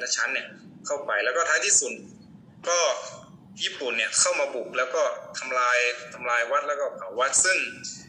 ละชั้นเนี่ยเข้าไปแล้วก็ท้ายที่สุดก็ญี่ปุ่นเนี่ยเข้ามาบุกแล้วก็ทำลายวัดแล้วก็เผาวัดซึ่ง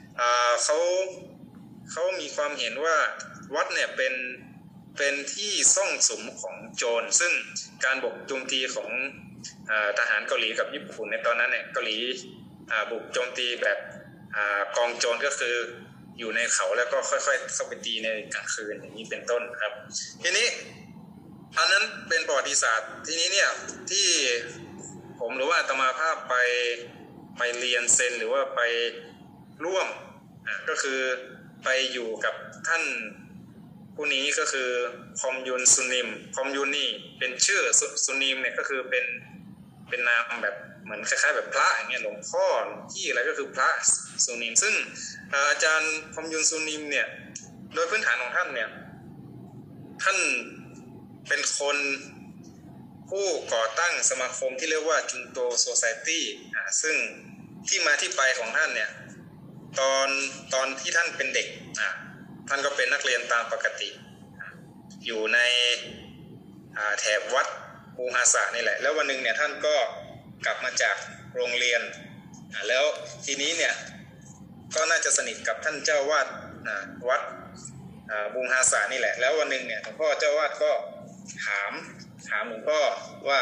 เขามีความเห็นว่าวัดเนี่ยเป็นที่ซ่องสุมของโจรซึ่งการบุกโจมตีของทหารเกาหลีกับญี่ปุ่นในตอนนั้นเนี่ยเกาหลีบุกโจมตีแบบกองโจรก็คืออยู่ในเขาแล้วก็ค่อยๆเข้าไปตีในกลางคืนอย่างนี้เป็นต้นครับทีนี้อันนั้นเป็นประวัติศาสตร์ทีนี้เนี่ยที่ผมหรือว่าอาตมาภาพไปเรียนเซนหรือว่าไปร่วมก็คือไปอยู่กับท่านผู้นี้ก็คือคอมยุนซุนิมคอมยุนนี่เป็นชื่อซุนิมเนี่ยก็คือเป็นนามแบบเหมือนคล้ายๆแบบพระอย่างเงี้ยหลวงพ่อที่อะไรก็คือพระซุนิมซึ่งอาจารย์คอมยุนซุนิมเนี่ยโดยพื้นฐานของท่านเนี่ยท่านเป็นคนผู้ก่อตั้งสมาคมที่เรียกว่าจุนโตโซไซตี้ซึ่งที่มาที่ไปของท่านเนี่ยตอนที่ท่านเป็นเด็กท่านก็เป็นนักเรียนตามปกติอยู่ในแถบวัดปูฮาสะนี่แหละแล้ววันหนึ่งเนี่ยท่านก็กลับมาจากโรงเรียนแล้วทีนี้เนี่ยก็น่าจะสนิทกับท่านเจ้าวาดวัดบูฮาสะนี่แหละแล้ววันหนึ่งเนี่ยหลวงพ่อเจ้าวาดก็ถามหลวงพ่อว่า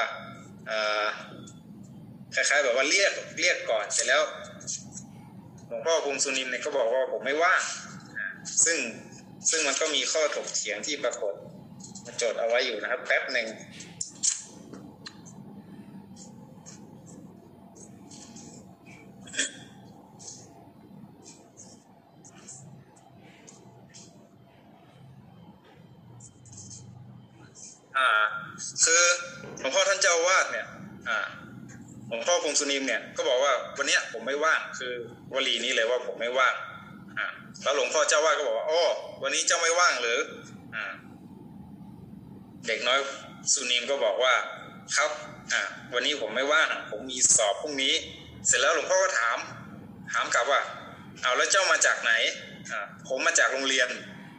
คล้ายๆแบบว่าเรียกก่อนเสร็จแล้วหลวงพ่อบุญสุนิมเนี่ยก็บอกว่าผมไม่ว่างซึ่งมันก็มีข้อถกเถียงที่ปรากฏมาจดเอาไว้อยู่นะครับแป๊บหนึ่งคือหลวงพ่อท่านเจ้าวาดเนี่ยหลวงพ่อพงสุนิมเนี่ยก็บอกว่าวันนี้ผมไม่ว่างคือวลีนี้เลยว่าผมไม่ว่างแล้วหลวงพ่อเจ้าวาดก็บอกว่าวันนี้เจ้าไม่ว่างหรือเด็กน้อยสุนิมก็บอกว่าครับวันนี้ผมไม่ว่างผมมีสอบพรุ่งนี้เสร็จแล้วหลวงพ่อก็ถามกลับว่าเอาแล้วเจ้ามาจากไหนผมมาจากโรงเรียน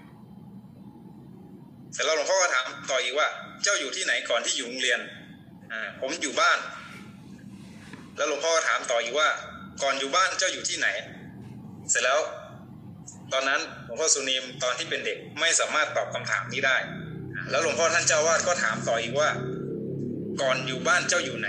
เสร็จแล้วหลวงพ่อก็ถามต่ออีกว่าเจ้าอยู่ที่ไหนก่อนที่อยู่โรงเรียนผมอยู่บ้านแล้วหลวงพ่อก็ถามต่ออีกว่าก่อนอยู่บ้านเจ้าอยู่ที่ไหนเสร็จแล้วตอนนั้นหลวงพ่อสุนิมตอนที่เป็นเด็กไม่สามารถตอบคำถามนี้ได้แล้วหลวงพ่อท่านเจ้าวาดก็ถามต่ออีกว่าก่อนอยู่บ้านเจ้าอยู่ไหน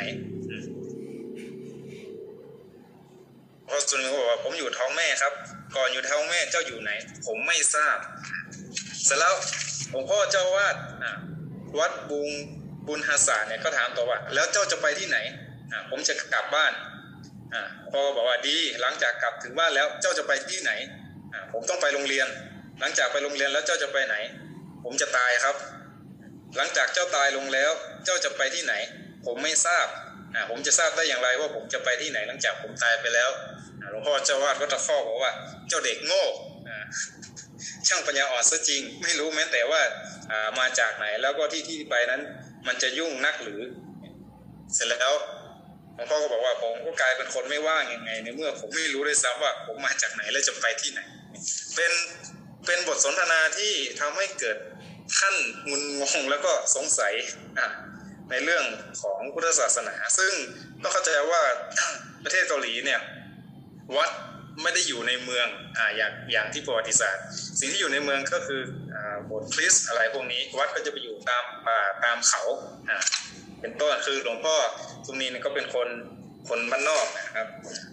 หลวงพ่อสุนิมก็บอกว่าผมอยู่ท้องแม่ครับก่อนอยู่ท้องแม่เจ้าอยู่ไหนผมไม่ทราบเสร็จแล้วหลวงพ่อเจ้าวาดวัดบุญฮาสะเนี่ยก็ถามต่อว่าแล้วเจ้าจะไปที่ไหนผมจะกลับบ้านพ่อก็บอกว่าดีหลังจากกลับถึงบ้านแล้วเจ้าจะไปที่ไหนผมต้องไปโรงเรียนหลังจากไปโรงเรียนแล้วเจ้าจะไปไหนผมจะตายครับหลังจากเจ้าตายลงแล้วเจ้าจะไปที่ไหนผมไม่ทราบผมจะทราบได้อย่างไรว่าผมจะไปที่ไหนหลังจากผมตายไปแล้วหลวงพ่อเจ้าวาดก็ตะคอกบอกว่าเจ้าเด็กโง่ช่างปัญญาอ่อนซะจริงไม่รู้แม้แต่ว่ามาจากไหนแล้วก็ที่ไปนั้นมันจะยุ่งนักหรือเสร็จแล้วหลวงพ่อก็บอกว่าผมก็กลายเป็นคนไม่ว่างยังไงในเมื่อผมไม่รู้ด้วยซ้ำว่าผมมาจากไหนและจะไปที่ไหนเป็นบทสนทนาที่ทำให้เกิดท่านงุนงงแล้วก็สงสัยในเรื่องของพุทธศาสนาซึ่งต้องเข้าใจว่าประเทศเกาหลีเนี่ยวัดไม่ได้อยู่ในเมืองอย่างที่ประวัติศาสตร์สิ่งที่อยู่ในเมืองก็คือโบสถ์คริสต์อะไรพวกนี้วัดก็จะไปอยู่ตามป่าตามเขาเป็นต้นคือหลวงพ่อสุนีเนี่ยก็เป็นคนบ้านนอกนะครับ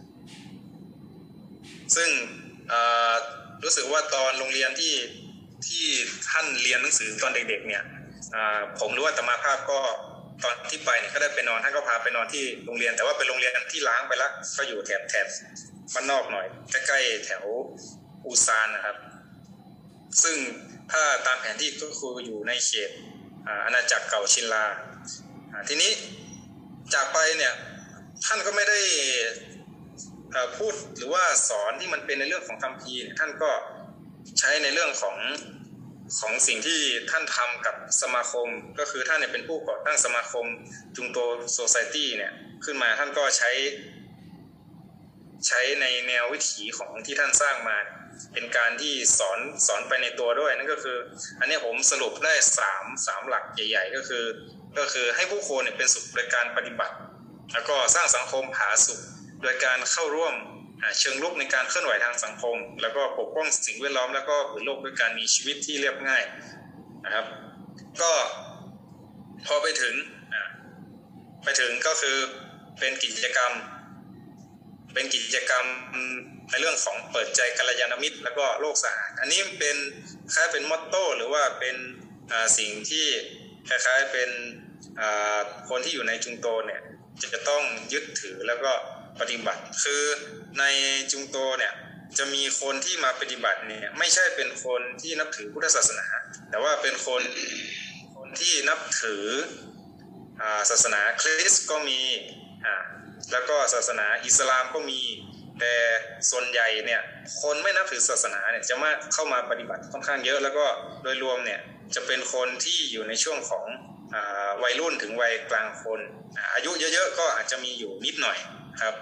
ซึ่งรู้สึกว่าตอนโรงเรียนที่ท่านเรียนหนังสือตอนเด็กๆเนี่ยผมรู้ว่าอาตมาภาพก็ตอนที่ไปเนี่ยก็ได้ไปนอนท่านก็พาไปนอนที่โรงเรียนแต่ว่าเป็นโรงเรียนที่ล้างไปแล้วก็อยู่แถบบ้านนอกหน่อยใกล้ๆแถวอูซานนะครับซึ่งถ้าตามแผนที่ก็คืออยู่ในเขตอาณาจักรเก่าชินลาทีนี้จากไปเนี่ยท่านก็ไม่ได้พูดหรือว่าสอนที่มันเป็นในเรื่องของคัมภีร์ท่านก็ใช้ในเรื่องของสิ่งที่ท่านทำกับสมาคมก็คือท่านเนี่ยเป็นผู้ก่อตั้งสมาคมจุงโตโซไซตี้เนี่ยขึ้นมาท่านก็ใช้ใช้ในแนววิถีของที่ท่านสร้างมาเป็นการที่สอนไปในตัวด้วยนั่นก็คืออันนี้ผมสรุปได้3หลักใหญ่ๆก็คือให้ผู้คนเนี่ยเป็นสุขโดยการปฏิบัติแล้วก็สร้างสังคมผาสุกโดยการเข้าร่วมเชิงรุกในการเคลื่อนไหวทางสังคมแล้วก็ปกป้องสิ่งแวดล้อมแล้วก็ผืนโลกด้วยการมีชีวิตที่เรียบง่ายนะครับก็พอไปถึงก็คือเป็นกิจกรรมในเรื่องของเปิดใจกัลยาณมิตรแล้วก็โลกสะอาดอันนี้เป็นคล้ายเป็นมอตโต้หรือว่าเป็นสิ่งที่คล้ายๆเป็นคนที่อยู่ในจุงโตเนี่ยจะต้องยึดถือแล้วก็ปฏิบัติคือในจุงโตเนี่ยจะมีคนที่มาปฏิบัติเนี่ยไม่ใช่เป็นคนที่นับถือพุทธศาสนาแต่ว่าเป็นคนที่นับถือศาสนาคริสต์ก็มีแล้วก็ศาสนาอิสลามก็มีแต่ส่วนใหญ่เนี่ยคนไม่นับถือศาสนาเนี่ยจะมาเข้ามาปฏิบัติค่อนข้างเยอะแล้วก็โดยรวมเนี่ยจะเป็นคนที่อยู่ในช่วงของวัยรุ่นถึงวัยกลางคนอายุเยอะๆก็อาจจะมีอยู่นิดหน่อยครับ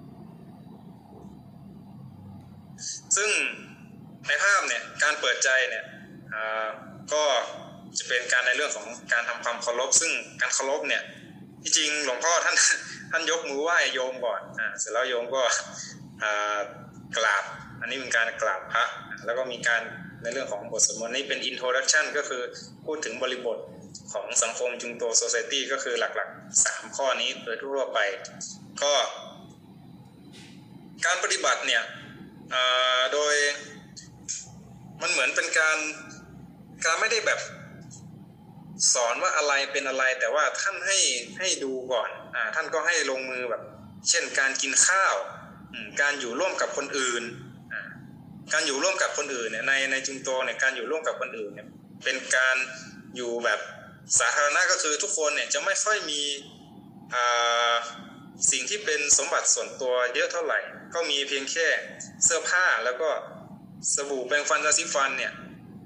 ซึ่งในภาพเนี่ยการเปิดใจเนี่ยก็จะเป็นการในเรื่องของการทำความเคารพซึ่งการเคารพเนี่ยที่จริงหลวงพ่อท่านยกมือไหว้โยมก่อนเสร็จแล้วโยมก็กราบอันนี้เป็นการกราบพระแล้วก็มีการในเรื่องของบทสวดมนต์นี้เป็น introduction ก็คือพูดถึงบริบทของสังคมจุงโต society ก็คือหลักๆ3ข้อนี้โดยทั่วไปก็การปฏิบัติเนี่ยโดยมันเหมือนเป็นการไม่ได้แบบสอนว่าอะไรเป็นอะไรแต่ว่าท่านให้ดูก่อนท่านก็ให้ลงมือแบบเช่นการกินข้าวการอยู่ร่วมกับคนอื่นการอยู่ร่วมกับคนอื่นเนี่ยในจุงโตเนี่ยการอยู่ร่วมกับคนอื่นเนี่ยเป็นการอยู่แบบสาธารณะก็คือทุกคนเนี่ยจะไม่ค่อยมีสิ่งที่เป็นสมบัติส่วนตัวเยอะเท่าไหร่ก็มีเพียงแค่เสื้อผ้าแล้วก็สบู่แปรงฟันยาสีฟันเนี่ย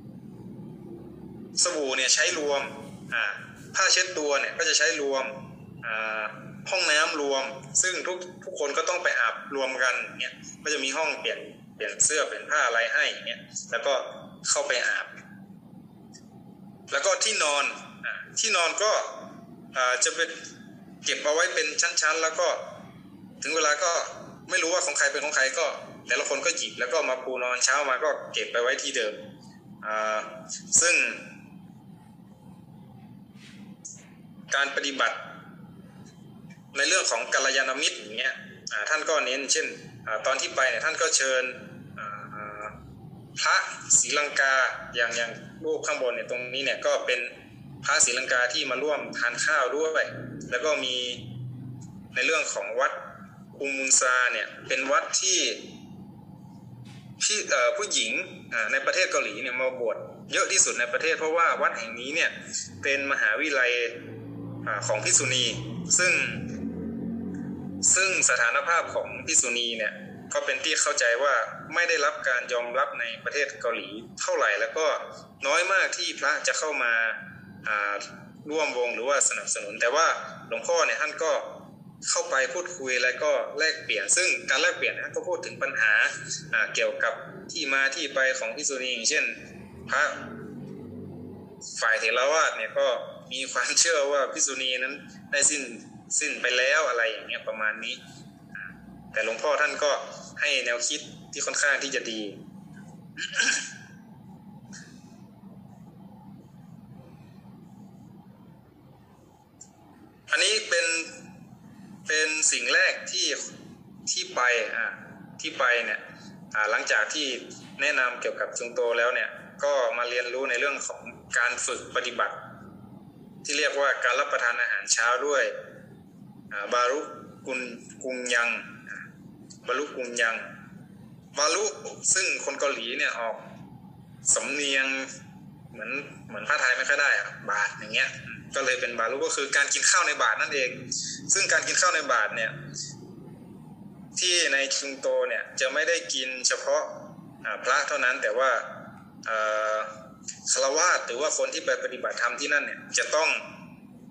สบู่เนี่ยใช้รวมผ้าเช็ดตัวเนี่ยก็จะใช้รวมห้องน้ำรวมซึ่งทุกคนก็ต้องไปอาบรวมกันเนี่ยก็จะมีห้องเปลี่ยนเสื้อเปลี่ยนผ้าอะไรให้เนี่ยแล้วก็เข้าไปอาบแล้วก็ที่นอนก็จะเป็นเก็บเอาไว้เป็นชั้นๆแล้วก็ถึงเวลาก็ไม่รู้ว่าของใครเป็นของใครก็แต่ละคนก็หยิบแล้วก็มาปูนอนเช้ามาก็เก็บไปไว้ที่เดิมซึ่งการปฏิบัติในเรื่องของกัลยาณมิตรอย่างเงี้ยท่านก็เน้นเช่นตอนที่ไปเนี่ยท่านก็เชิญพระศรีลังกาอย่างรูปข้างบนเนี่ยตรงนี้เนี่ยก็เป็นพระศรีลังกาที่มาร่วมทานข้าวด้วยแล้วก็มีในเรื่องของวัดอุมุนซาเนี่ยเป็นวัดที่ผู้หญิงในประเทศเกาหลีเนี่ยมาบวชเยอะที่สุดในประเทศเพราะว่าวัดแห่งนี้เนี่ยเป็นมหาวิทยาลัยของภิกษุณีซึ่งสถานภาพของภิกษุณีเนี่ยก็เป็นที่เข้าใจว่าไม่ได้รับการยอมรับในประเทศเกาหลีเท่าไหร่แล้วก็น้อยมากที่พระจะเข้ามาร่วมวงหรือว่าสนับสนุนแต่ว่าหลวงพ่อเนี่ยท่านก็เข้าไปพูดคุยแล้วก็แลกเปลี่ยนซึ่งการแลกเปลี่ยนท่านก็พูดถึงปัญหาเกี่ยวกับที่มาที่ไปของภิกษุณีอย่างเช่นพระฝ่ายเถรวาทเนี่ยก็มีความเชื่อว่าภิกษุณีนั้นได้สิ้นไปแล้วอะไรอย่างเงี้ยประมาณนี้แต่หลวงพ่อท่านก็ให้แนวคิดที่ค่อนข้างที่จะดี อันนี้เป็นสิ่งแรกที่ไปเนี่ยหลังจากที่แนะนำเกี่ยวกับจุงโตแล้วเนี่ยก็มาเรียนรู้ในเรื่องของการฝึกปฏิบัติที่เรียกว่าการรับประทานอาหารเช้าด้วยบารุกุงยังบารุซึ่งคนเกาหลีเนี่ยออกสำเนียงเหมือนภาษาไทยไม่ค่อยได้บาทอย่างเงี้ยก็เลยเป็นบารุก็คือการกินข้าวในบาทนั่นเองซึ่งการกินข้าวในบาทเนี่ยที่ในจุงโตเนี่ยจะไม่ได้กินเฉพาะพระเท่านั้นแต่ว่าฆราวาสหรือว่าคนที่ไปปฏิบัติธรรมที่นั่นเนี่ยจะต้อง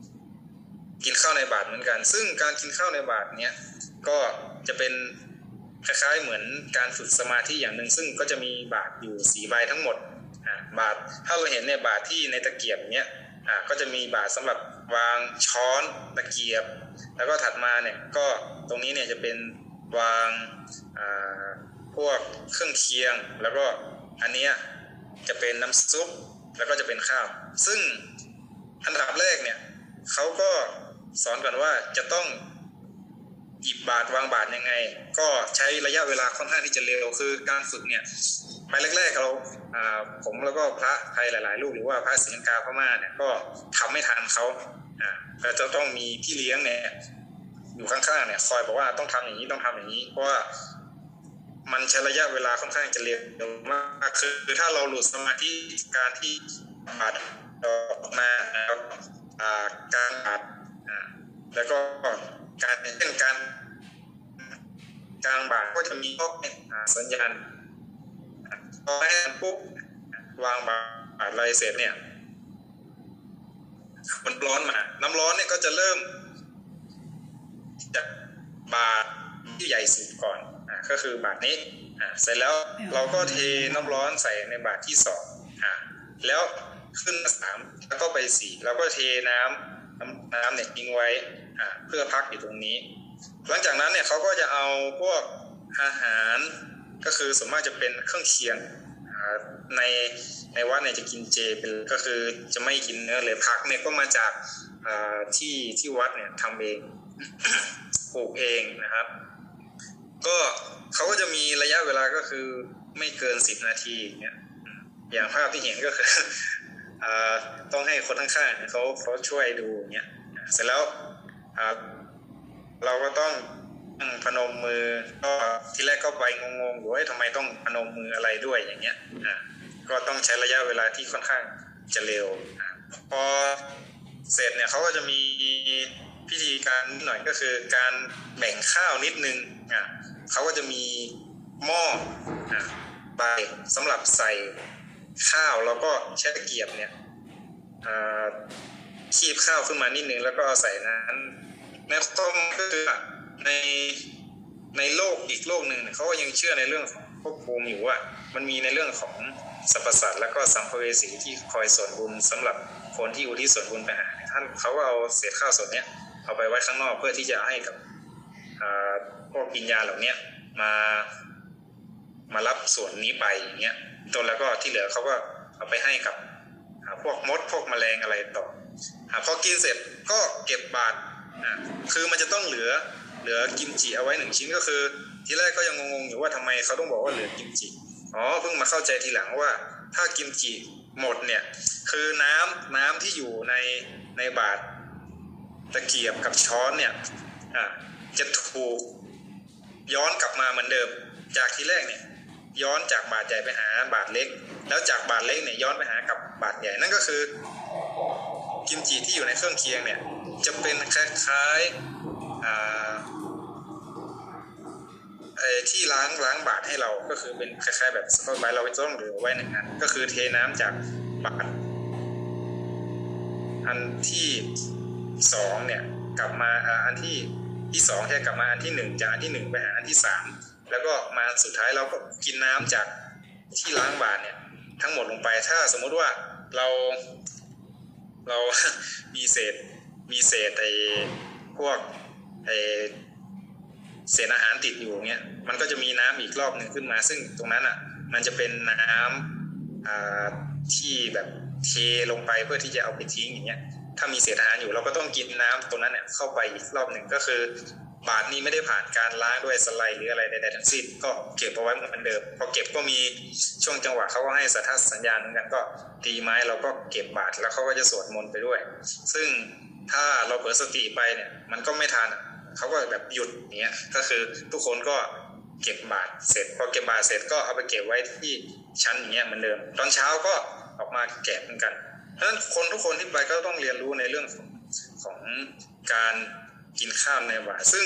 กินข้าวในบาตรเหมือนกันซึ่งการกินข้าวในบาตรเนี่ยก็จะเป็นคล้ายๆเหมือนการฝึกสมาธิอย่างหนึ่งซึ่งก็จะมีบาตรอยู่4 ใบทั้งหมดบาตรถ้าเราเห็นเนี่ยบาตรที่ในตะเกียบเนี้ยก็จะมีบาตรสำหรับวางช้อนตะเกียบแล้วก็ถัดมาเนี่ยก็ตรงนี้เนี่ยจะเป็นวางพวกเครื่องเคียงแล้วก็อันนี้จะเป็นน้ำซุปแล้วก็จะเป็นข้าวซึ่งอันดับแรกเนี่ยเขาก็สอนก่อนว่าจะต้องหยิบบาตรวางบาตรยังไงก็ใช้ระยะเวลาค่อนข้างที่จะเร็วคือการฝึกเนี่ยไปแรกๆเราผมแล้วก็พระไทยหลายๆรูปหรือว่าพระศรีลังกาพม่าเนี่ยก็ทำไม่ทันเขาก็จะต้องมีพี่เลี้ยงเนี่ยอยู่ข้างๆเนี่ยคอยบอกว่าต้องทำอย่างนี้ต้องทำอย่างนี้เพราะว่ามันใช้ระยะเวลาค่อนข้างจะเร็วมากคือถ้าเราหลุดสมาธิการที่บาตรออกมาการบาตรแล้วก็การเช่นการกลางบาตรก็จะมีข้อสัญญาณพอให้ปุ๊บวางบาตรอะไรเสร็จเนี่ยมันร้อนมาน้ำร้อนเนี่ยก็จะเริ่มจากบาตรที่ใหญ่สุดก่อนก็คือบาตรนี้เสร็จแล้วเราก็เทน้ำร้อนใส่ในบาตรที่2แล้วขึ้นมา3แล้วก็ไป4แล้วก็เทน้ำเนี่ยทิ้งไว้เพื่อพักอยู่ตรงนี้หลังจากนั้นเนี่ยเขาก็จะเอาพวกอาหารก็คือส่วนมากจะเป็นเครื่องเคียงในวัดเนี่ยจะกินเจเป็นก็คือจะไม่กินเนื้อเลยผักเนี่ยก็มาจากที่วัดเนี่ยทำเองปลูกเองนะครับก็เขาก็จะมีระยะเวลาก็คือไม่เกิน10 นาทีเนี่ยอย่างภาพที่เห็นก็คือต้องให้คนข้างๆเขาช่วยดูเนี่ยเสร็จแล้วเราก็ต้องพนมมือก็ทีแรกก็ไปงงๆอยู่ว่าทำไมต้องพนมมืออะไรด้วยอย่างเงี้ยก็ต้องใช้ระยะเวลาที่ค่อนข้างจะเร็วพอเสร็จเนี่ยเขาก็จะมีพิธีการนิดหน่อยก็คือการแบ่งข้าวนิดนึงเขาก็จะมีหม้อใบสำหรับใส่ข้าวแล้วก็ใช้ตะเกียบเนี่ยคีบข้าวขึ้นมานิดนึงแล้วก็ใส่นั้นในต้มก็คือในโลกอีกโลกหนึ่งเขาก็ยังเชื่อในเรื่องของภพภูมิอยู่ว่ามันมีในเรื่องของสรรพสัตว์แล้วก็สัมภเวสีที่คอยส่วนบุญสำหรับคนที่อุทิศส่วนบุญไปหาท่านเขาก็เอาเศษข้าวส่วนนี้เอาไปไว้ข้างนอกเพื่อที่จะให้กับพวกวิญญาณเหล่านี้มารับส่วนนี้ไปอย่างเงี้ยตัวแล้วก็ที่เหลือเขาก็เอาไปให้กับพวกมดพวกแมลงอะไรต่อพอกินเสร็จก็เก็บบาตรคือมันจะต้องเหลือกิมจิเอาไว้1 ชิ้นก็คือทีแรกก็ยังงงๆอยู่ว่าทำไมเขาต้องบอกว่าเหลือกิมจิเพิ่งมาเข้าใจทีหลังว่าถ้ากิมจิหมดเนี่ยคือน้ำที่อยู่ในบาตรตะเกียบกับช้อนเนี่ยจะถูกย้อนกลับมาเหมือนเดิมจากทีแรกเนี่ยย้อนจากบาตรใหญ่ไปหาบาตรเล็กแล้วจากบาตรเล็กเนี่ยย้อนไปหากับบาตรใหญ่นั่นก็คือกิมจิที่อยู่ในเครื่องเคียงเนี่ยจะเป็นคล้ายที่ล้างบาตรให้เราก็คือเป็นคล้ายๆแบบสกอตไบรท์เราต้องเหลือไว้1 อันก็คือเทน้ำจากบาตรอันที่2เนี่ยกลับมาอันที่2จะกลับมาอันที่1จากอันที่1ไปหาอันที่3แล้วก็มาสุดท้ายเราก็กินน้ำจากที่ล้างบาตรเนี่ยทั้งหมดลงไปถ้าสมมุติว่าเรา มีเศษพวกเศษอาหารติดอยู่เงี้ยมันก็จะมีน้ำอีกรอบหนึ่งขึ้นมาซึ่งตรงนั้นมันจะเป็นน้ำที่แบบเทลงไปเพื่อที่จะเอาไปทิ้งอย่างเงี้ยถ้ามีเศษอาหารอยู่เราก็ต้องกินน้ำตรงนั้นเนี่ยเข้าไปอีกรอบหนึ่งก็คือบาตรนี้ไม่ได้ผ่านการล้างด้วยสไลด์หรืออะไรใดๆทั้งสิ้นก็เก็บเอาไว้เหมือนเดิมพอเก็บก็มีช่วงจังหวะเขาก็ให้สัทธสัญญาณเหมือนกันก็ตีไม้เราก็เก็บบาตรแล้วเขาก็จะสวดมนต์ไปด้วยซึ่งถ้าเราเผลอสติไปเนี่ยมันก็ไม่ทันเขาก็แบบหยุดอย่างเงี้ยก็คือทุกคนก็เก็บบาตรเสร็จพอเก็บบาตรเสร็จก็เอาไปเก็บไว้ที่ชั้นอย่างเงี้ยเหมือนเดิมตอนเช้าก็ออกมาแกะเหมือนกันเพราะฉะนั้นทุกคนที่ไปก็ต้องเรียนรู้ในเรื่องของการกินข้าวในบาตรซึ่ง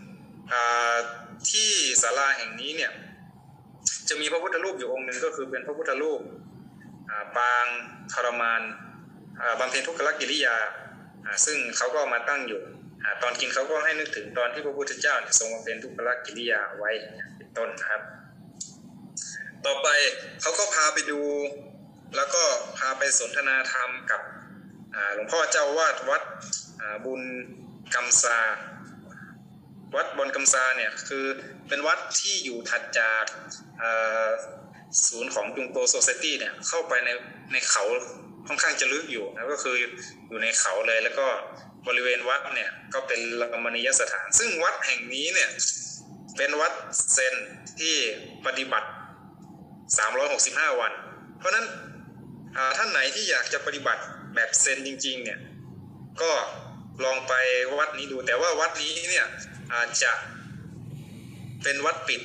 ที่ศาลาแห่งนี้เนี่ยจะมีพระพุทธรูปอยู่องค์หนึ่งก็คือเป็นพระพุทธรูปปางทรมานบำเพ็ญทุกขกิริยาซึ่งเขาก็มาตั้งอยู่ตอนกินเขาก็ให้นึกถึงตอนที่พระพุทธเจ้าทรงบำเพ็ญทุกขกิริยาไว้ต้นนะครับต่อไปเขาก็พาไปดูแล้วก็พาไปสนทนาธรรมกับหลวงพ่อเจ้าวาดวัดบุญกำซาวัดบนกำซาเนี่ยคือเป็นวัดที่อยู่ถัดจากศูนย์ของจุงโตโซไซตี้เนี่ยเข้าไปในเขาค่อนข้างจะลึกอยู่นะก็คืออยู่ในเขาเลยแล้วก็บริเวณวัดเนี่ยก็เป็นรมณียสถานซึ่งวัดแห่งนี้เนี่ยเป็นวัดเซนที่ปฏิบัติ365วันเพราะนั้นท่านไหนที่อยากจะปฏิบัติแบบเซนจริงๆเนี่ยก็ลองไปวัดนี้ดูแต่ว่าวัดนี้เนี่ยอาจจะเป็นวัดปิด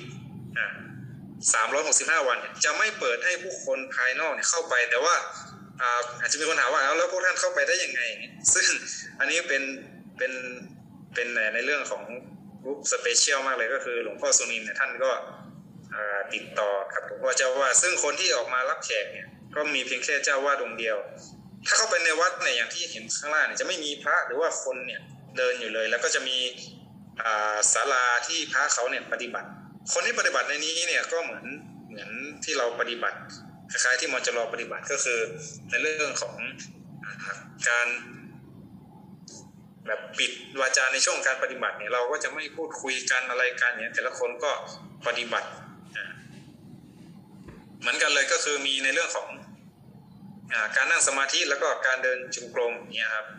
365วันจะไม่เปิดให้ผู้คนภายนอกเนี่ยเข้าไปแต่ว่าอาจจะมีคนถามว่าแล้วพวกท่านเข้าไปได้ยังไงซึ่งอันนี้เป็นในเรื่องของกรุ๊ปสเปเชียลมากเลยก็คือหลวงพ่อสุนินเนี่ยท่านก็ติดต่อกับหลวงพ่อเจ้าวาดซึ่งคนที่ออกมารับแขกเนี่ยก็มีเพียงแค่เจ้าวาดองค์เดียวถ้าเข้าไปในวัดเนี่ยอย่างที่เห็นข้างล่างเนี่ยจะไม่มีพระหรือว่าคนเนี่ยเดินอยู่เลยแล้วก็จะมีศาลาที่พระเขาเนี่ยปฏิบัติคนที่ปฏิบัติในนี้เนี่ยก็เหมือนที่เราปฏิบัติคล้ายๆที่มจรปฏิบัติก็คือในเรื่องของการแบบปิดวาจาในช่วงการปฏิบัติเนี่ยเราก็จะไม่พูดคุยกันอะไรกันเนี่ยแต่ละคนก็ปฏิบัติเหมือนกันเลยก็คือมีในเรื่องของการนั่งสมาธิแล้วก็การเดินจงกรมเนี่ยครับ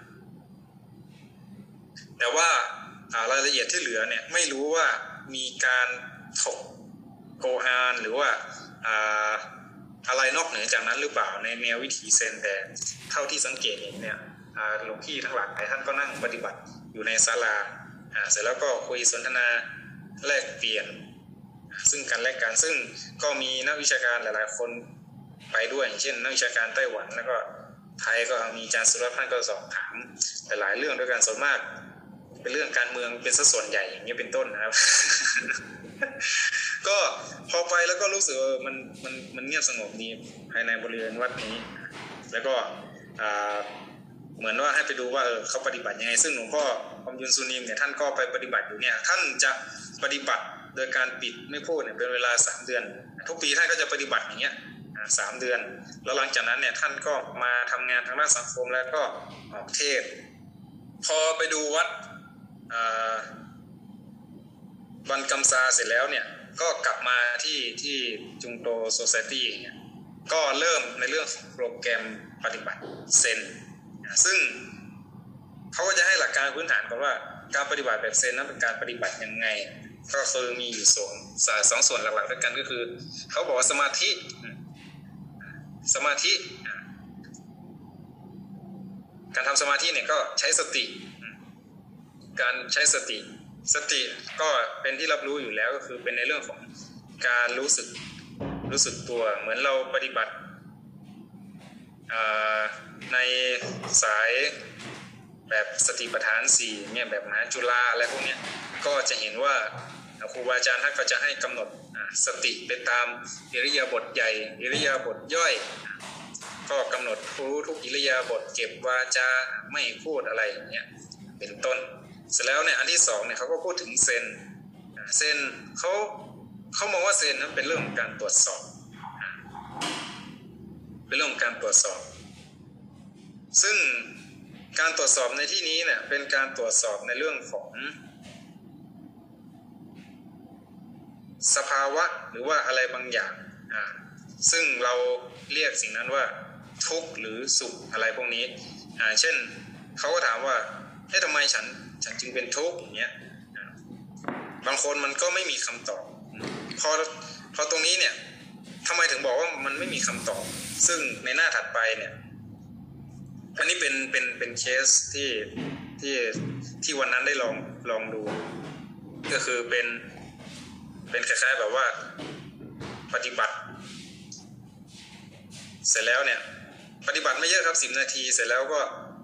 แต่ว่ารายละเอียดที่เหลือเนี่ยไม่รู้ว่ามีการถกโกฮานหรือว่าอะไรนอกเหนือจากนั้นหรือเปล่าในแนววิถีเซนแต่เท่าที่สังเกตเห็นเนี่ยหลวงพี่ทั้งหลายท่านก็นั่งปฏิบัติอยู่ในศาลาเสร็จแล้วก็คุยสนทนาแลกเปลี่ยนซึ่งกันและกันซึ่งก็มีนักวิชาการหลายๆคนไปด้วยอย่างเช่นนักวิชาการไต้หวันแล้วก็ไทยก็มีอาจารย์สุรพันธ์ก็สอบถามหลายๆเรื่องด้วยกันส่วนมากเป็นเรื่องการเมืองเป็นสัดส่วนใหญ่อย่างนี้เป็นต้นนะครับ ก็พอไปแล้วก็รู้สึกว่ามันเงียบสงบดีภายในบริเวณวัดนี้แล้วก็เหมือนว่าให้ไปดูว่าเขาปฏิบัติยังไงซึ่งหลวงพ่อคำยุนสุนิมเนี่ยท่านก็ไปปฏิบัติอยู่เนี่ยท่านจะปฏิบัติโดยการปิดไม่พูดเนี่ยเป็นเวลา3เดือนทุกปีท่านก็จะปฏิบัติอย่างเงี้ย3 เดือนแล้วหลังจากนั้นเนี่ยท่านก็มาทำงานทางด้านสังคมแล้วก็ออกเทศพอไปดูวัดบันกำซาเสร็จแล้วเนี่ยก็กลับมาที่จุงโตโซไซตี้เนี่ยก็เริ่มในเรื่องของโปรแกรมปฏิบัติเซนซึ่งเขาก็จะให้หลักการพื้นฐานก่อนว่าการปฏิบัติแบบเซนนั้นเป็นการปฏิบัติยังไงก็คือมีอยู่สองส่วนหลักๆด้วยกันก็คือเขาบอกว่าสมาธิการทำสมาธิเนี่ยก็ใช้สติการใช้สติก็เป็นที่รับรู้อยู่แล้วก็คือเป็นในเรื่องของการรู้สึกตัวเหมือนเราปฏิบัติในสายแบบสติปัฏฐาน4เนี่ยแบบมหาจุฬาอะไรพวกนี้ก็จะเห็นว่าครูบาอาจารย์ท่านก็จะให้กำหนดสติไปตามอิริยาบถใหญ่อิริยาบถย่อยก็กำหนดรู้ทุกอิริยาบถเก็บวาจาไม่พูดอะไรอย่างเงี้ยเป็นต้นเสร็จแล้วเนี่ยอันที่2เนี่ยเขาก็พูดถึงเซนเขามองว่าเซนนั้นเป็นเรื่องของการตรวจสอบเป็นเรื่องของการตรวจสอบซึ่งการตรวจสอบในที่นี้เนี่ยเป็นการตรวจสอบในเรื่องของสภาวะหรือว่าอะไรบางอย่างซึ่งเราเรียกสิ่งนั้นว่าทุกข์หรือสุขอะไรพวกนี้เช่นเขาก็ถามว่าทำไมฉันจึงเป็นทุกข์อย่างเงี้ยบางคนมันก็ไม่มีคำตอบพอตรงนี้เนี่ยทำไมถึงบอกว่ามันไม่มีคำตอบซึ่งในหน้าถัดไปเนี่ยอันนี้เป็นเคสที่วันนั้นได้ลองดูก็คือเป็นคล้ายๆแบบว่าปฏิบัติเสร็จแล้วเนี่ยปฏิบัติไม่เยอะครับ10 นาทีเสร็จแล้วก็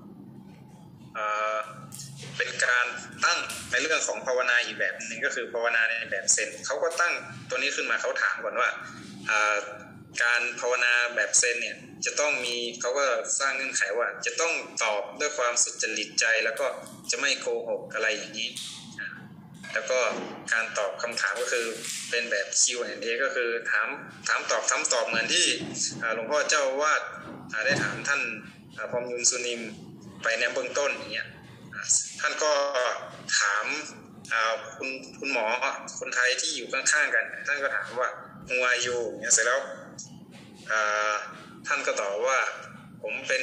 เป็นการตั้งในเรื่องของภาวนาอีกแบบนึงก็คือภาวนาในแบบเซนเขาก็ตั้งตัวนี้ขึ้นมาเขาถามก่อนว่าการภาวนาแบบเซนเนี่ยจะต้องมีเขาก็สร้างเงื่อนไขว่าจะต้องตอบด้วยความสุจริตใจแล้วก็จะไม่โกหกอะไรอย่างนี้แล้วก็การตอบคำถามก็คือเป็นแบบ Q&A ก็คือถามตอบเหมือนที่หลวงพ่อเจ้าวาดได้ถามท่านพรหมยุนสุนิมไปในเบื้องต้นอย่างเงี้ยท่านก็ถามคุณหมอคนไทยที่อยู่ข้างๆกันท่านก็ถามว่าWho are youเนี่ยเสร็จแล้วท่านก็ตอบว่าผมเป็น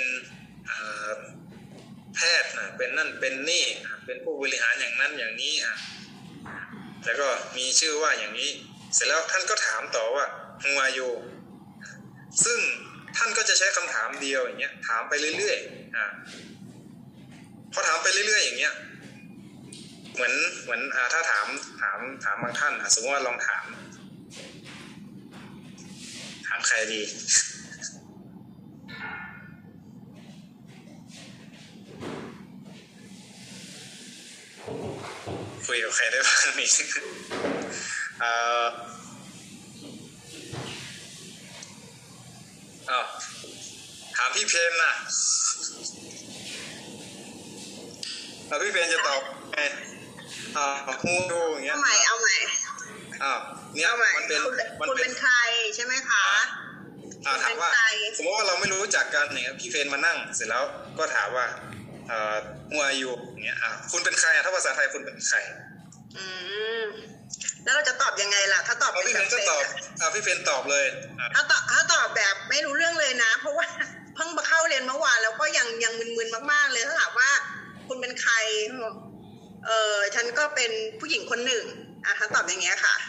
แพทย์เป็นนั่นเป็นนี่เป็นผู้บริหารอย่างนั้นอย่างนี้แล้วก็มีชื่อว่าอย่างนี้เสร็จแล้วท่านก็ถามต่อว่าWho are youซึ่งท่านก็จะใช้คำถามเดียวอย่างเงี้ยถามไปเรื่อยๆพอถามไปเรื่อยๆอย่างเงี้ยเหมือนถ้าถามบางท่านสมมติว่าลองถามใครดีคุยกับใครได้บ้างนี่ถามพี่เพนนะพี่เพนจะตอบไงฮูดูอย่างเงี้ยเอาใหม่เนี่ยมันเป็นใครใช่ไหมคะถามว่าสมมติว่าเราไม่รู้จักกันเนี่ยพี่เพนมานั่งเสร็จแล้วก็ถามว่าWho are youอย่างเงี้ยคุณเป็นใครถ้าภาษาไทยคุณเป็นใครแล้วเราจะตอบยังไงล่ะถ้าตอบพี่เพนก็ตอบพี่เพนตอบเลยถ้าตอบแบบไม่รู้เรื่องเลยนะเพราะว่าเพิ่งมาเข้าเรียนเมื่อวานแล้วก็ยังมึนๆมากๆเลยถ้าถามว่าคุณเป็นใครฉันก็เป็นผู้หญิงคนหนึ่งถ้าตอบอย่างเงี้ยค่ะ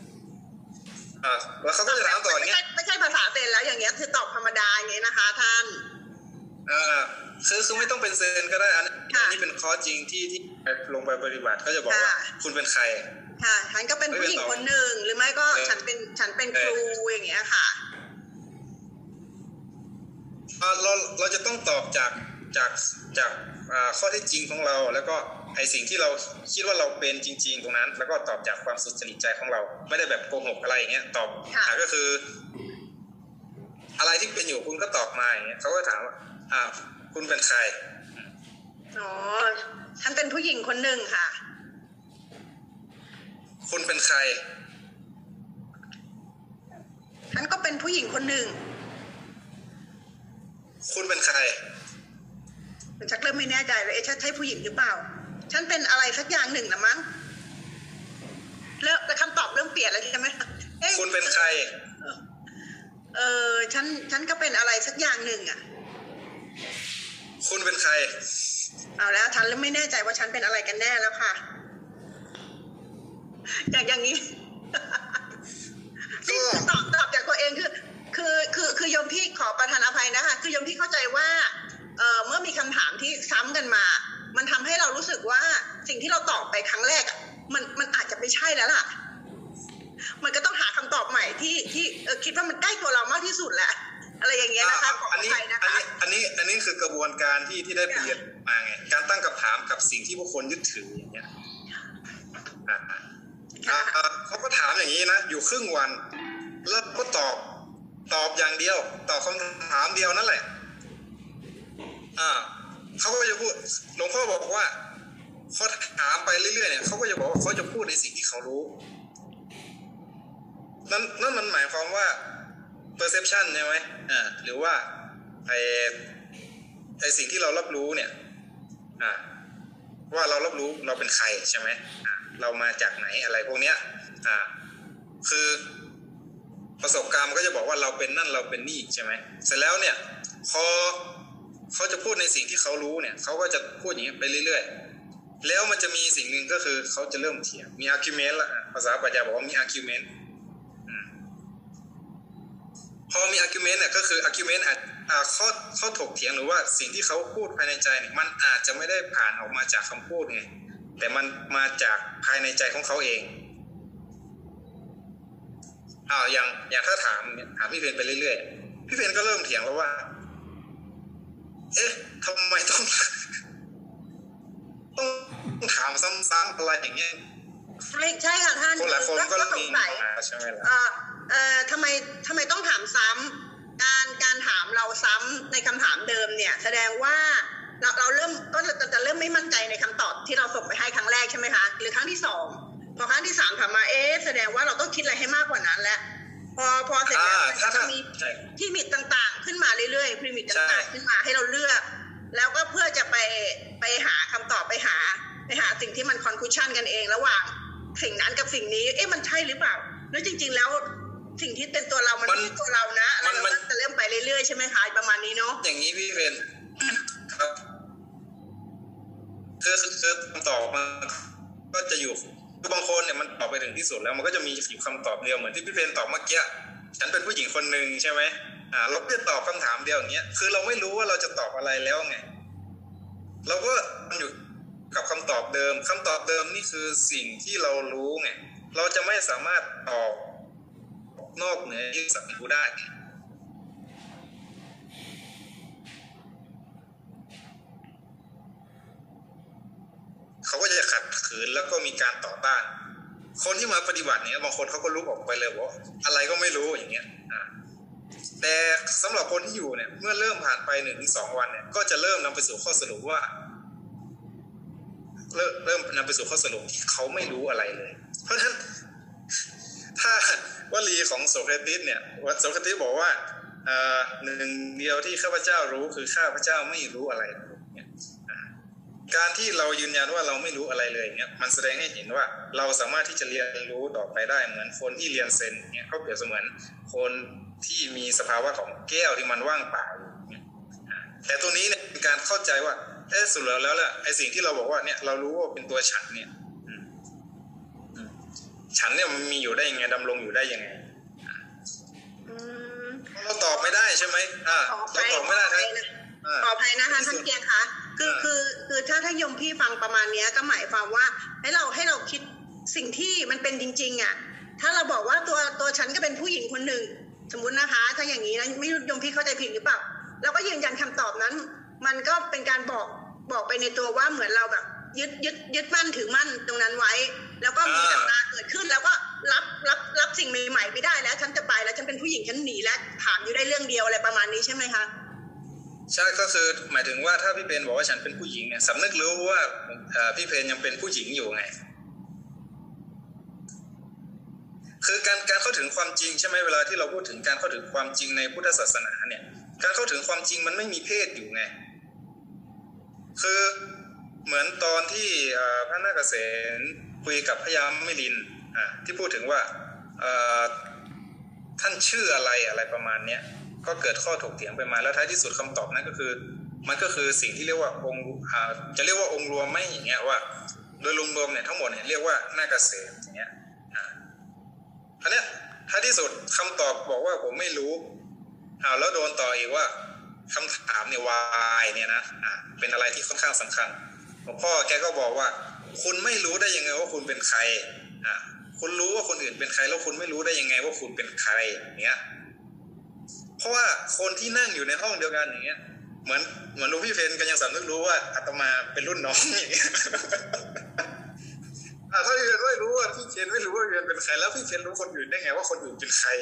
แล้วเขาก็จะถามต่ออย่างเงี้ยไม่ใช่ภาษาเซนแล้วอย่างเงี้ยคือตอบธรรมดาอย่างเงี้ยนะคะท่านคือไม่ต้องเป็นเซนก็ได้อันนี้เป็นคอร์สจริงที่ลงไปปฏิบัติก็จะบอกว่าคุณเป็นใครค่ะฉันก็เป็นผู้หญิงคนหนึ่งหรือไม่ก็ฉันเป็นครูอย่างเงี้ยค่ะเราจะต้องตอบจากข้อเท็จจริงของเราแล้วก็ไอสิ่งที่เราคิดว่าเราเป็นจริงๆตรงนั้นแล้วก็ตอบจากความสุจริตใจของเราไม่ได้แบบโกหกอะไรอย่างเงี้ยตอบก็คืออะไรที่เป็นอยู่คุณก็ตอบมาอย่างเงี้ยเขาก็ถามว่าคุณเป็นใครฉันเป็นผู้หญิงคนหนึ่งค่ะคุณเป็นใครฉันก็เป็นผู้หญิงคนหนึ่งคุณเป็นใครชักเริ่มไม่แน่ใจเลยฉันใช่ผู้หญิงหรือเปล่าฉันเป็นอะไรสักอย่างหนึ่งนะมั้งแล้วคำตอบเริ่มเปลี่ยนแล้วใช่ไหมคุณเป็นใครฉันก็เป็นอะไรสักอย่างหนึ่งคุณเป็นใครเอาแล้วฉันเริ่มไม่แน่ใจว่าฉันเป็นอะไรกันแน่แล้วค่ะอย่างนี้ตอบจากตัวเองคือโยมพี่ขอประทานอภัยนะคะคือโยมพี่เข้าใจว่าเมื่อมีคำถามที่ซ้ำกันมามันทำให้เรารู้สึกว่าสิ่งที่เราตอบไปครั้งแรกมันอาจจะไม่ใช่แล้วล่ะมันก็ต้องหาคำตอบใหม่ที่คิดว่ามันใกล้ตัวเรามากที่สุดแหละอะไรอย่างเงี้ยนะคะอันนี้คือกระบวนการที่ได้เรียนมาไงการตั้งคำถามกับสิ่งที่ผู้คนยึดถืออย่างเงี้ยเขาก็ถามอย่างนี้นะอยู่ครึ่งวันแล้วก็ตอบอย่างเดียวตอบคำถามเดียวนั่นแหละเขาก็จะพูดหลวงพ่อบอกว่าเขาถามไปเรื่อยๆเนี่ยเขาก็จะบอกว่าเขาจะพูดในสิ่งที่เขารู้นั่นมันหมายความว่า perception ใช่ไหมหรือว่าไอสิ่งที่เรารับรู้เนี่ยว่าเรารับรู้เราเป็นใครใช่ไหมเรามาจากไหนอะไรพวกเนี้ยคือประสบการณ์มันก็จะบอกว่าเราเป็นนั่นเราเป็นนี่ใช่ไหมเสร็จแล้วเนี่ยพอเขาจะพูดในสิ่งที่เขารู้เนี่ยเขาก็จะพูดอย่างนี้ไปเรื่อยๆแล้วมันจะมีสิ่งหนึ่งก็คือเขาจะเริ่มเถียงมี argument ละภาษาปรัชญาบอกว่ามี argument พอมี argument เนี่ยก็คือ argument ข้อถกเถียงหรือว่าสิ่งที่เขาพูดภายในใจเนี่ยมันอาจจะไม่ได้ผ่านออกมาจากคำพูดไงแต่มันมาจากภายในใจของเขาเองอย่างถ้าถามพี่เพนไปเรื่อยๆพี่เพนก็เริ่มเถียงแล้วว่าทำไมต้องถามซ้ำๆอะไรอย่างเงี้ยใช่ค่ะท่านคนหลายคนก็มีใช่ไหมล่ะทำไมต้องถามซ้ำการถามเราซ้ำในคำถามเดิมเนี่ยแสดงว่าเราเริ่มก็จะเริ่มไม่มั่นใจในคำตอบที่เราส่งไปให้ครั้งแรกใช่ไหมคะหรือครั้งที่สองพอครั้งที่3ถามมาแสดงว่าเราต้องคิดอะไรให้มากกว่านั้นแล้วพอเสร็จแล้วมันก็จะมีพิมิตต่างๆขึ้นมาเรื่อยๆพิมิตต่างๆขึ้นมาให้เราเลือกแล้วก็เพื่อจะไปหาคำตอบไปหาสิ่งที่มันคอนคลูชั่นกันเองระหว่างสิ่งนั้นกับสิ่งนี้มันใช่หรือเปล่าแล้วจริงๆแล้วสิ่งที่เป็นตัวเรามันไม่ใช่ตัวเรานะเราก็จะเริ่มไปเรื่อยๆใช่ไหมคะประมาณนี้เนาะอย่างนี้พี่เพนครับคือคำตอบมันก็จะอยู่คือบางคนเนี่ยมันตอบไปถึงที่สุดแล้วมันก็จะมีอยู่คำตอบเดียวเหมือนที่พี่เพนตอบเมื่อกี้ฉันเป็นผู้หญิงคนหนึ่งใช่ไหมเราก็จะตอบคำถามเดียวอย่างเงี้ยคือเราไม่รู้ว่าเราจะตอบอะไรแล้วไงเราก็อยู่กับคำตอบเดิมคำตอบเดิมนี่คือสิ่งที่เรารู้ไงเราจะไม่สามารถตอบนอกเหนือที่สัมผัสได้เขาก็จะขัดขืนแล้วก็มีการต่อต้านคนที่มาปฏิบัติเนี่ยบางคนเขาก็ลุกออกไปเลยว่าอะไรก็ไม่รู้อย่างเงี้ยแต่สำหรับคนที่อยู่เนี่ยเมื่อเริ่มผ่านไป 1-2 วันเนี่ยก็จะเริ่มนำไปสู่ข้อสรุปว่าเริ่มนำไปสู่ข้อสรุปที่เขาไม่รู้อะไรเลยเพราะฉะนั้นถ้าวลีของโสเครติสเนี่ยโสเครติสบอกว่าหนึ่งเดียวที่ข้าพเจ้ารู้คือข้าพเจ้าไม่รู้อะไรเนี่ยการที่เรายืนยันว่าเราไม่รู้อะไรเลยเนี่ยมันแสดงให้เห็นว่าเราสามารถที่จะเรียนรู้ต่อไปได้เหมือนคนที่เรียนเซนเนี่ยเขาเปรียบเสมือนคนที่มีสภาวะของแก้วที่มันว่างเปล่าแต่ตัวนี้เนี่ยเป็นการเข้าใจว่าสุดแล้วแหละไอ้สิ่งที่เราบอกว่าเนี่ยเรารู้ว่าเป็นตัวฉันเนี่ยฉันเนี่ยมันมีอยู่ได้ยังไงดำรงอยู่ได้ยังไงเราตอบไม่ได้ใช่ไหมเราตอบไม่ได้ขออภัยนะคะท่านเกียรติคะคือถ้าโยมพี่ฟังประมาณนี้ก็หมายความว่าให้เราคิดสิ่งที่มันเป็นจริงๆถ้าเราบอกว่าตัวฉันก็เป็นผู้หญิงคนหนึ่งสมมุตินะคะถ้าอย่างนี้นะไม่รู้โยมพี่เข้าใจผิดหรือเปล่าเราก็ยืนยันคำตอบนั้นมันก็เป็นการบอกไปในตัวว่าเหมือนเราแบบยึดมั่นถือมั่นตรงนั้นไว้แล้วก็มีต่างๆเกิดขึ้นแล้วก็รับสิ่งใหม่ๆไม่ได้แล้วฉันจะไปแล้วฉันเป็นผู้หญิงฉันหนีแล้วถามอยู่ได้เรื่องเดียวอะไรประมาณนี้ใช่ไหมคะใช่ก็คือหมายถึงว่าถ้าพี่เพนบอกว่าฉันเป็นผู้หญิงเนี่ยสำนึกรู้ว่าพี่เพนยังเป็นผู้หญิงอยู่ไงคือการเข้าถึงความจริงใช่ไหมเวลาที่เราพูดถึงการเข้าถึงความจริงในพุทธศาสนาเนี่ยการเข้าถึงความจริงมันไม่มีเพศอยู่ไงคือเหมือนตอนที่พระนาคเษนคุยกับพญามิลินที่พูดถึงว่าท่านชื่ออะไรประมาณเนี้ยก็เกิดข้อถกเถียงไปมาแล้วท้ายที่สุดคำตอบนั้นก็คือมันก็คือสิ่งที่เรียกว่าองค์จะเรียกว่าองค์รวมไม่อย่างเงี้ยว่าโดยรวมๆเนี่ยทั้งหมดเนี่ยเรียกว่านาคเษนอย่างเงี้ยอันเนี้ยท้ายที่สุดคำตอบบอกว่าผมไม่รู้แล้วโดนต่ออีกว่าคำถามเนี่ยวายเนี่ยนะเป็นอะไรที่ค่อนข้างสำคัญหลวงพ่อแกก็บอกว่าคุณไม่รู้ได้ยังไงว่าคุณเป็นใครคุณรู้ว่าคนอื่นเป็นใครแล้วคุณไม่รู้ได้ยังไงว่าคุณเป็นใครอย่างเงี้ยเพราะว่าคนที่นั่งอยู่ในห้องเดียวกันอย่างเงี้ยเหมือนหลวงพี่เพนก็ยังสำนึกรู้ว่าอาตมาเป็นรุ่นน้องอย่างเงี้ยถ้าพี่เพนไม่รู้ว่าพี่เพนไม่รู้ว่าพี่เพนเป็นใครแล้วพี่เพนรู้คนอื่นได้ไงว่าคนอื่นเป็นใคร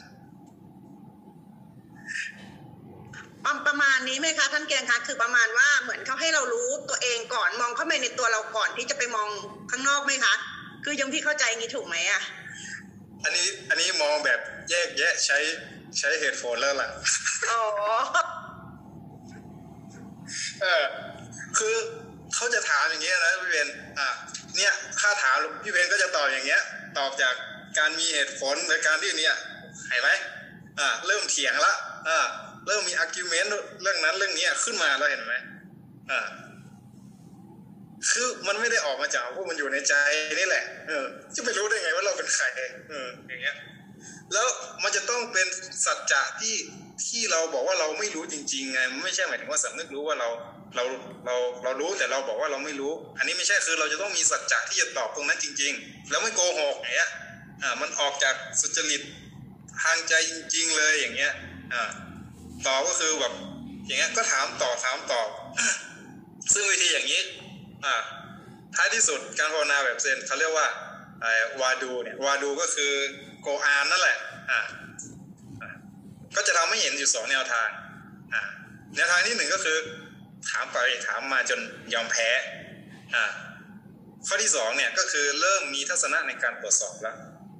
ประมาณนี้ไหมคะท่านเกียรติคะคือประมาณว่าเหมือนเขาให้เรารู้ตัวเองก่อนมองเข้าไปในตัวเราก่อนที่จะไปมองข้างนอกไหมคะคือยังพี่เข้าใจงี้ถูกไหมอันนี้มองแบบแยกแยะใช้เหตุผลแล้วล่ะคือเขาจะถามอย่างเงี้ยนะพี่เบนเนี่ยถ้าถามพี่เบนก็จะตอบอย่างเงี้ยตอบจากการมีเหตุผลในการที่เนี่ยเห็นไหมเริ่มเถียงละเริ่มมีอาร์กิวเมนต์เรื่องนั้นเรื่องนี้ขึ้นมาแล้วเห็นไหมคือมันไม่ได้ออกมาจากพวกมันอยู่ในใจนี่แหละจะไปรู้ได้ไงว่าเราเป็นใครอย่างเงี้ยแล้วมันจะต้องเป็นสัจจะที่เราบอกว่าเราไม่รู้จริงๆไงมันไม่ใช่หมายถึงว่าสำนึกรู้ว่าเรารู้แต่เราบอกว่าเราไม่รู้อันนี้ไม่ใช่คือเราจะต้องมีสัจจะที่จะตอบตรงนั้นจริงๆแล้วไม่โกหกอย่างเงี้ยมันออกจากสุจริตทางใจจริงๆเลยอย่างเงี้ยตอบก็คือแบบอย่างเงี้ยก็ถามตอบซึ่งวิธีอย่างนี้ท้ายที่สุดการภาวนาแบบเซนเขาเรียกว่าวาดูเนี่ยวาดูก็คือโกอานนั่นแหละก็จะทำให้เห็นอยู่2แนวทางแนวทางที่1ก็คือถามไปถามมาจนยอมแพ้ข้อที่2เนี่ยก็คือเริ่มมีทัศนะในการตรวจสอบแล้ว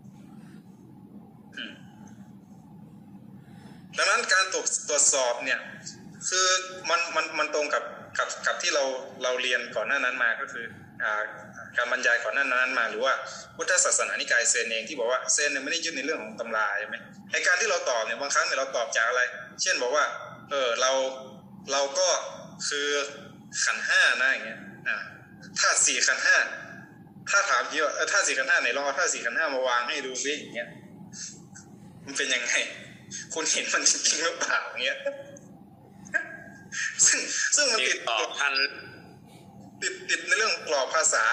ดังนั้นการตรวจสอบเนี่ยคือมันตรงกับที่เราเรียนก่อนหน้านั้นมาก็คือการบรรยายก่อนหน้านั้นมาหรือว่าพุทธศาสนานิกายเซนเองที่บอกว่าเซนเนี่ยไม่ได้ยึดในเรื่องของตำราใช่ไหมในการที่เราตอบเนี่ยบางครั้งเนี่ยเราตอบจากอะไรเช่นบอกว่าเราก็คือขันธ์ห้านะอย่างเงี้ยธาตุ4ขันธ์ห้าถ้าถามที่ว่าธาตุ4ขันธ์ห้าไหนลองเอาธาตุ4ขันธ์ห้ามาวางให้ดูซิอย่างเงี้ยมันเป็นยังไงคุณเห็นมันจริงหรือเปล่าอย่างเงี้ยซึ่งมันติดในเรื่องกรอบภาษา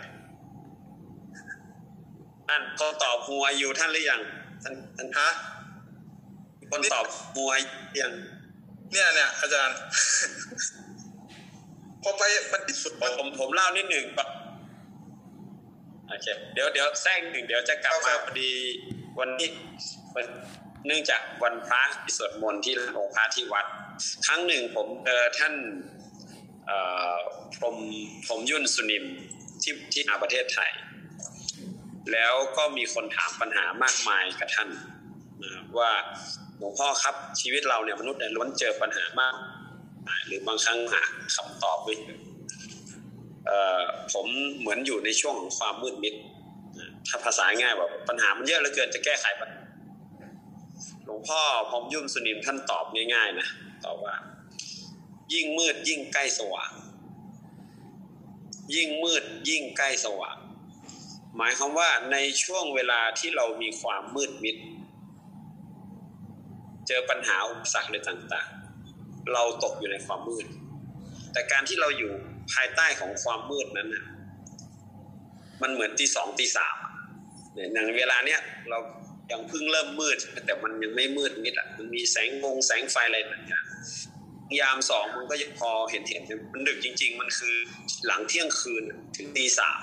ท่านเขาตอบฮูอายุท่านหรือยังท่านฮะคนตอบฮูอายุยังเนี่ยอาจารย์พอไปมันที่สุดผมเล่านิดหนึ่งโอเคเดี๋ยวแทรกหนึ่งเดี๋ยวจะกลับมาพอดีวันนี้เนื่องจากวันพระสวดมนต์ที่องค์พระที่วัดครั้งหนึ่งผมท่านผมยุ่นสุนิมที่มาประเทศไทยแล้วก็มีคนถามปัญหามากมายกับท่านว่าหลวงพ่อครับชีวิตเราเนี่ยมนุษย์เนี่ยล้วนเจอปัญหามากหรือบางครั้งหาคำตอบไม่ถึงผมเหมือนอยู่ในช่วงของความมืดมิดถ้าภาษาง่ายแบบปัญหามันเยอะเหลือเกินจะแก้ไขปัญหาหลวงพ่อพรหมยุ่นสุนิมท่านตอบง่ายๆนะตอบว่ายิ่งมืดยิ่งใกล้สว่างยิ่งมืดยิ่งใกล้สว่างหมายความว่าในช่วงเวลาที่เรามีความมืดมิดเจอปัญหาอุปสรรคอะไรต่างๆเราตกอยู่ในความมืดแต่การที่เราอยู่ภายใต้ของความมืดนั้นน่ะมันเหมือนตี 2 ตี 3เนี่ยในเวลาเนี้ยเรายังเพิ่งเริ่มมืดแต่มันยังไม่มืดมิดอ่ะมันมีแสงไฟอะไรต่างๆยาม 2มันก็ยังพอเห็นมันดึกจริงๆมันคือหลังเที่ยงคืนถึงตี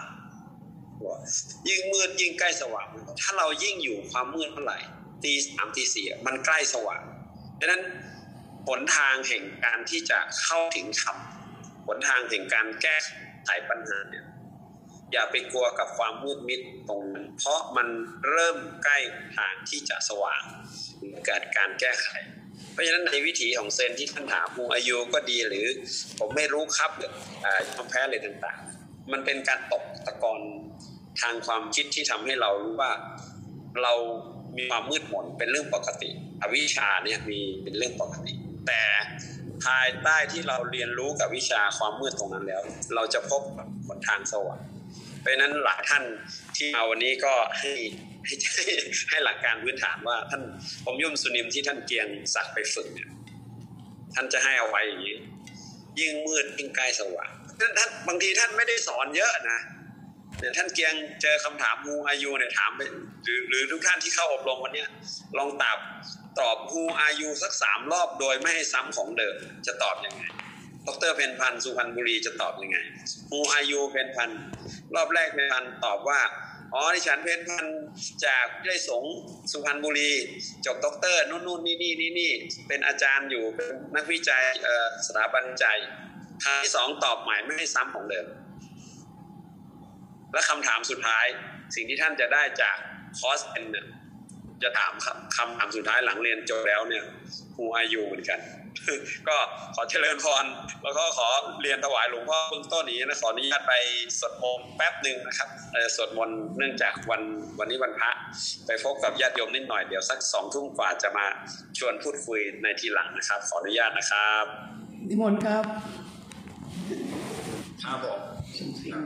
3ยิ่งมืดยิ่งใกล้สว่างถ้าเรายิ่งอยู่ความมืดเท่าไหร่ตี 3 ตี 4มันใกล้สว่างดังนั้นหนทางแห่งการที่จะเข้าถึงธรรมหนทางแห่งการแก้ไขปัญหาเนี่ยอย่าไปกลัวกับความมืดมิดตรงนั้นเพราะมันเริ่มใกล้ทางที่จะสว่างเกิดการแก้ไขเพราะฉะนั้นในวิถีของเซนที่ท่านถามฮูอายุก็ดีหรือผมไม่รู้ครับหรือยอมแพ้อะไรต่างๆมันเป็นการตกตะกอนทางความคิดที่ทำให้เรารู้ว่าเรามีความมืดมนเป็นเรื่องปกติอวิชชาเนี่ยมีเป็นเรื่องปกติแต่ภายใต้ที่เราเรียนรู้กับวิชาความมืดตรงนั้นแล้วเราจะพบหนทางสว่างเพราะนั้นหลายท่านที่มาวันนี้ก็ให้หลักการพื้นฐานว่าท่านผมยุ่มสุนิมที่ท่านเกียงศักดิ์ไปฝึกเนี่ยท่านจะให้เอาไว้อย่างนี้ยิ่งมืดยิ่งใกล้สว่างท่านบางทีท่านไม่ได้สอนเยอะนะเนี่ยท่านเกียงเจอคำถามฮูอายุเนี่ยถามไปหรือทุกท่านที่เข้าอบรมวันนี้ลองตอบฮูอายุสัก3 รอบโดยไม่ให้ซ้ำของเดิมจะตอบยังไงดร.เพ็ญพันธ์สุพรรณบุรีจะตอบยังไงฮูอายุเพ็ญพันธ์รอบแรกเพ็ญพันธ์ตอบว่าดิฉันเพ็ญพันธ์จากวิทยาลัยสงฆ์สุพรรณบุรีจบด็อกเตอร์นู่นนี่เป็นอาจารย์อยู่เป็นนักวิจัยสถาบันวิจัยครั้งที่2ตอบใหม่ไม่ให้ซ้ำของเดิมและคำถามสุดท้ายสิ่งที่ท่านจะได้จากคอร์สเนี่ยจะถามคำถามสุดท้ายหลังเรียนจบแล้วเนี่ยฮูอายุเหมือนกัน ก็ขอเจริญพรแล้วก็ขอเรียนถวายหลวงพ่อเบื้องต้นนี้นะขออนุญาตไปสวดมนต์แป๊บนึงนะครับสวดมนต์เนื่องจากวันนี้วันพระไปพบกับญาติโยมนิดหน่อยเดี๋ยวสัก20:00 น.กว่าจะมาชวนพูดคุยในทีหลังนะครับขออนุญาตนะครับนิมนต์ครับครับผม